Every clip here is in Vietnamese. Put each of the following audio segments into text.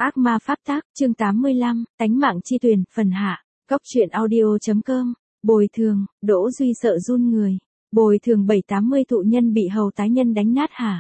Ác ma pháp tác, chương 85, tánh mạng chi tuyền, phần hạ. Góc truyện audio.com. Bồi thường, Đỗ Duy sợ run người. Bồi thường 7-80 thụ nhân bị hầu tái nhân đánh nát hả?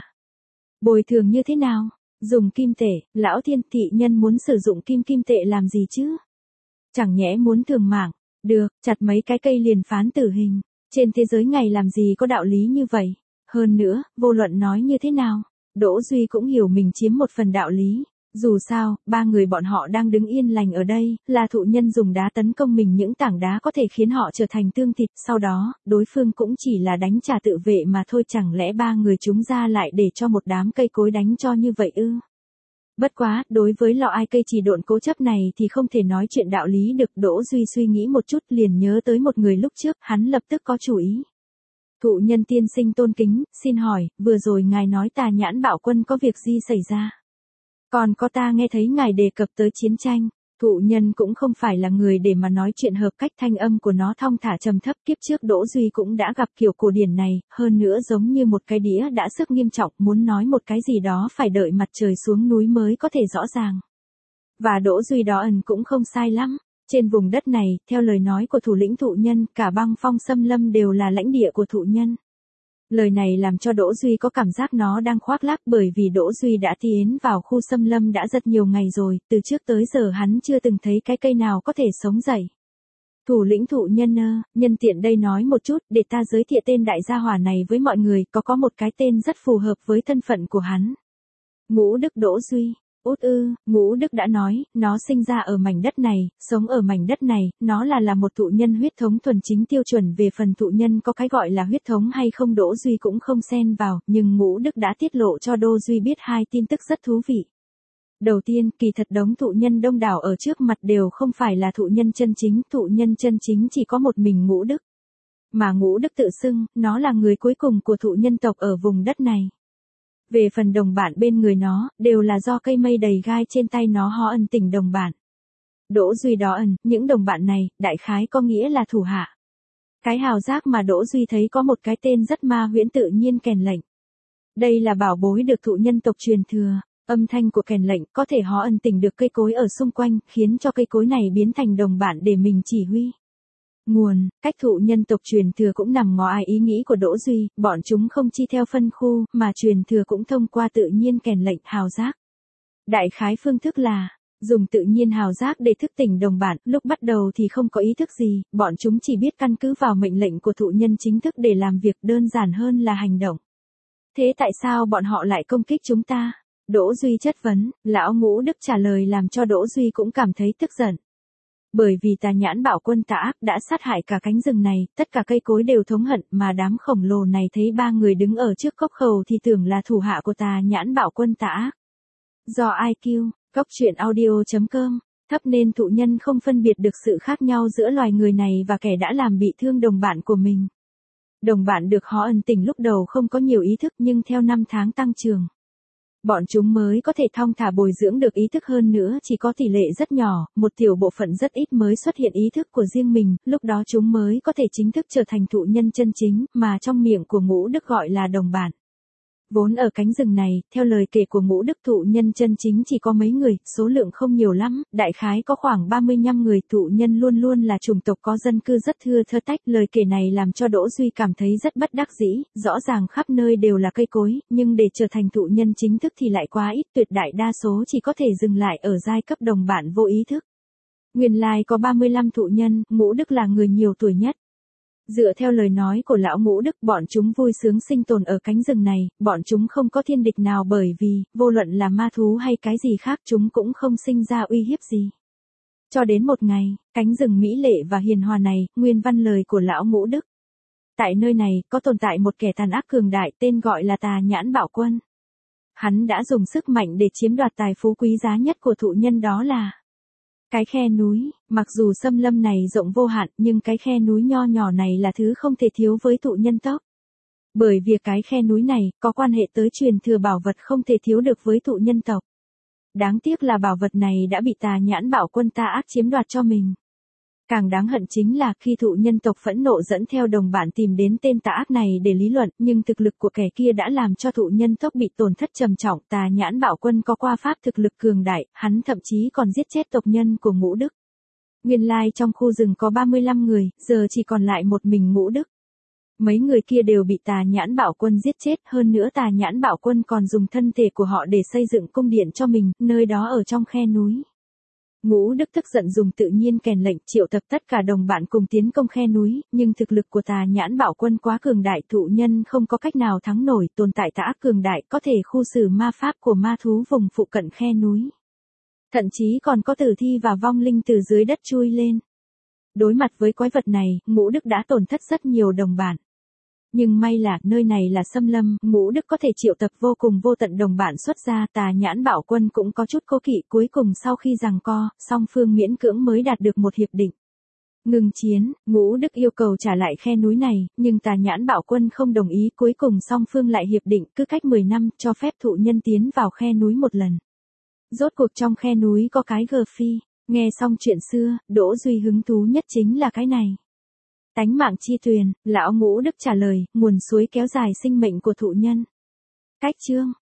Bồi thường như thế nào? Dùng kim tệ, lão thiên thị nhân muốn sử dụng kim tệ làm gì chứ? Chẳng nhẽ muốn thường mạng? Được, chặt mấy cái cây liền phán tử hình. Trên thế giới ngày làm gì có đạo lý như vậy? Hơn nữa, vô luận nói như thế nào? Đỗ Duy cũng hiểu mình chiếm một phần đạo lý. Dù sao, ba người bọn họ đang đứng yên lành ở đây, là thụ nhân dùng đá tấn công mình, những tảng đá có thể khiến họ trở thành tương thịt, sau đó, đối phương cũng chỉ là đánh trả tự vệ mà thôi, chẳng lẽ ba người chúng ra lại để cho một đám cây cối đánh cho như vậy ư? Bất quá, đối với lọ ai cây chỉ độn cố chấp này thì không thể nói chuyện đạo lý được. Đỗ Duy suy nghĩ một chút liền nhớ tới một người lúc trước, hắn lập tức có chủ ý. Thụ nhân tiên sinh tôn kính, xin hỏi, vừa rồi ngài nói Tà Nhãn Bạo Quân có việc gì xảy ra? Còn có ta nghe thấy ngài đề cập tới chiến tranh. Thụ nhân cũng không phải là người để mà nói chuyện hợp cách, thanh âm của nó thong thả trầm thấp. Kiếp trước Đỗ Duy cũng đã gặp kiểu cổ điển này, hơn nữa giống như một cái đĩa đã sức nghiêm trọng, muốn nói một cái gì đó phải đợi mặt trời xuống núi mới có thể rõ ràng. Và Đỗ Duy đó cũng không sai lắm. Trên vùng đất này, theo lời nói của thủ lĩnh thụ nhân, cả băng phong xâm lâm đều là lãnh địa của thụ nhân. Lời này làm cho Đỗ Duy có cảm giác nó đang khoác lác, bởi vì Đỗ Duy đã tiến vào khu xâm lâm đã rất nhiều ngày rồi, từ trước tới giờ hắn chưa từng thấy cái cây nào có thể sống dậy. Thủ lĩnh thụ nhân nhân tiện đây nói một chút để ta giới thiệu tên đại gia hỏa này với mọi người, có một cái tên rất phù hợp với thân phận của hắn. Ngũ Đức Đỗ Duy. Ngũ Đức đã nói, nó sinh ra ở mảnh đất này, sống ở mảnh đất này, nó là một thụ nhân huyết thống thuần chính tiêu chuẩn. Về phần thụ nhân có cái gọi là huyết thống hay không Đỗ Duy cũng không xen vào, nhưng Ngũ Đức đã tiết lộ cho Đỗ Duy biết hai tin tức rất thú vị. Đầu tiên, kỳ thật đống thụ nhân đông đảo ở trước mặt đều không phải là thụ nhân chân chính, thụ nhân chân chính chỉ có một mình Ngũ Đức. Mà Ngũ Đức tự xưng, nó là người cuối cùng của thụ nhân tộc ở vùng đất này. Về phần đồng bạn bên người nó, đều là do cây mây đầy gai trên tay nó họ tỉnh đồng bạn. Đỗ Duy đó những đồng bạn này, đại khái có nghĩa là thủ hạ. Cái hào giác mà Đỗ Duy thấy có một cái tên rất ma huyễn, tự nhiên kèn lệnh. Đây là bảo bối được thụ nhân tộc truyền thừa, âm thanh của kèn lệnh có thể họ tỉnh được cây cối ở xung quanh, khiến cho cây cối này biến thành đồng bạn để mình chỉ huy. Nguồn, cách thụ nhân tộc truyền thừa cũng nằm ngoài ý nghĩ của Đỗ Duy, bọn chúng không chi theo phân khu, mà truyền thừa cũng thông qua tự nhiên kèn lệnh hào giác. Đại khái phương thức là, dùng tự nhiên hào giác để thức tỉnh đồng bạn, lúc bắt đầu thì không có ý thức gì, bọn chúng chỉ biết căn cứ vào mệnh lệnh của thụ nhân chính thức để làm việc, đơn giản hơn là hành động. Thế tại sao bọn họ lại công kích chúng ta? Đỗ Duy chất vấn, lão Ngũ Đức trả lời làm cho Đỗ Duy cũng cảm thấy tức giận. Bởi vì Tà Nhãn Bạo Quân tà ác đã sát hại cả cánh rừng này, tất cả cây cối đều thống hận, mà đám khổng lồ này thấy ba người đứng ở trước cốc khẩu thì tưởng là thủ hạ của Tà Nhãn Bạo Quân tà ác. Do IQ, góc truyện audio.com, thấp nên thụ nhân không phân biệt được sự khác nhau giữa loài người này và kẻ đã làm bị thương đồng bạn của mình. Đồng bạn được họ tỉnh lúc đầu không có nhiều ý thức, nhưng theo năm tháng tăng trưởng, bọn chúng mới có thể thong thả bồi dưỡng được ý thức, hơn nữa chỉ có tỷ lệ rất nhỏ, một tiểu bộ phận rất ít mới xuất hiện ý thức của riêng mình, lúc đó chúng mới có thể chính thức trở thành thụ nhân chân chính, mà trong miệng của Ngũ Đức gọi là đồng bạn. Vốn ở cánh rừng này, theo lời kể của Ngũ Đức, thụ nhân chân chính chỉ có mấy người, số lượng không nhiều lắm, đại khái có khoảng 35 người. Thụ nhân luôn luôn là chủng tộc có dân cư rất thưa thớt tách. Lời kể này làm cho Đỗ Duy cảm thấy rất bất đắc dĩ, rõ ràng khắp nơi đều là cây cối, nhưng để trở thành thụ nhân chính thức thì lại quá ít, tuyệt đại đa số chỉ có thể dừng lại ở giai cấp đồng bạn vô ý thức. Nguyên lai có 35 thụ nhân, Ngũ Đức là người nhiều tuổi nhất. Dựa theo lời nói của lão Ngũ Đức, bọn chúng vui sướng sinh tồn ở cánh rừng này, bọn chúng không có thiên địch nào, bởi vì, vô luận là ma thú hay cái gì khác, chúng cũng không sinh ra uy hiếp gì. Cho đến một ngày, cánh rừng mỹ lệ và hiền hòa này, nguyên văn lời của lão Ngũ Đức. Tại nơi này, có tồn tại một kẻ tàn ác cường đại, tên gọi là Tà Nhãn Bạo Quân. Hắn đã dùng sức mạnh để chiếm đoạt tài phú quý giá nhất của thụ nhân, đó là cái khe núi. Mặc dù xâm lâm này rộng vô hạn, nhưng cái khe núi nho nhỏ này là thứ không thể thiếu với thụ nhân tộc. Bởi việc cái khe núi này có quan hệ tới truyền thừa bảo vật không thể thiếu được với thụ nhân tộc. Đáng tiếc là bảo vật này đã bị Tà Nhãn Bạo Quân tà ác chiếm đoạt cho mình. Càng đáng hận chính là khi thụ nhân tộc phẫn nộ dẫn theo đồng bạn tìm đến tên tà ác này để lý luận, nhưng thực lực của kẻ kia đã làm cho thụ nhân tộc bị tổn thất trầm trọng. Tà Nhãn Bạo Quân có qua pháp thực lực cường đại, hắn thậm chí còn giết chết tộc nhân của Ngũ Đức. Nguyên lai trong khu rừng có 35 người, giờ chỉ còn lại một mình Ngũ Đức. Mấy người kia đều bị Tà Nhãn Bạo Quân giết chết, hơn nữa Tà Nhãn Bạo Quân còn dùng thân thể của họ để xây dựng cung điện cho mình, nơi đó ở trong khe núi. Ngũ Đức tức giận dùng tự nhiên kèn lệnh triệu tập tất cả đồng bạn cùng tiến công khe núi, nhưng thực lực của Tà Nhãn Bạo Quân quá cường đại, thụ nhân không có cách nào thắng nổi, tồn tại tà ác cường đại có thể khu xử ma pháp của ma thú vùng phụ cận khe núi. Thậm chí còn có tử thi và vong linh từ dưới đất chui lên. Đối mặt với quái vật này, Ngũ Đức đã tổn thất rất nhiều đồng bạn. Nhưng may là nơi này là xâm lâm, Ngũ Đức có thể triệu tập vô cùng vô tận đồng bạn xuất ra. Tà Nhãn Bạo Quân cũng có chút cố kỵ, cuối cùng sau khi giằng co, song phương miễn cưỡng mới đạt được một hiệp định. Ngừng chiến, Ngũ Đức yêu cầu trả lại khe núi này, nhưng Tà Nhãn Bạo Quân không đồng ý, cuối cùng song phương lại hiệp định cứ cách 10 năm cho phép thụ nhân tiến vào khe núi một lần. Rốt cuộc trong khe núi có cái gờ phi, nghe xong chuyện xưa, Đỗ Duy hứng thú nhất chính là cái này. Tánh mạng chi tuyền, lão Ngũ Đức trả lời, nguồn suối kéo dài sinh mệnh của thụ nhân. Cách chương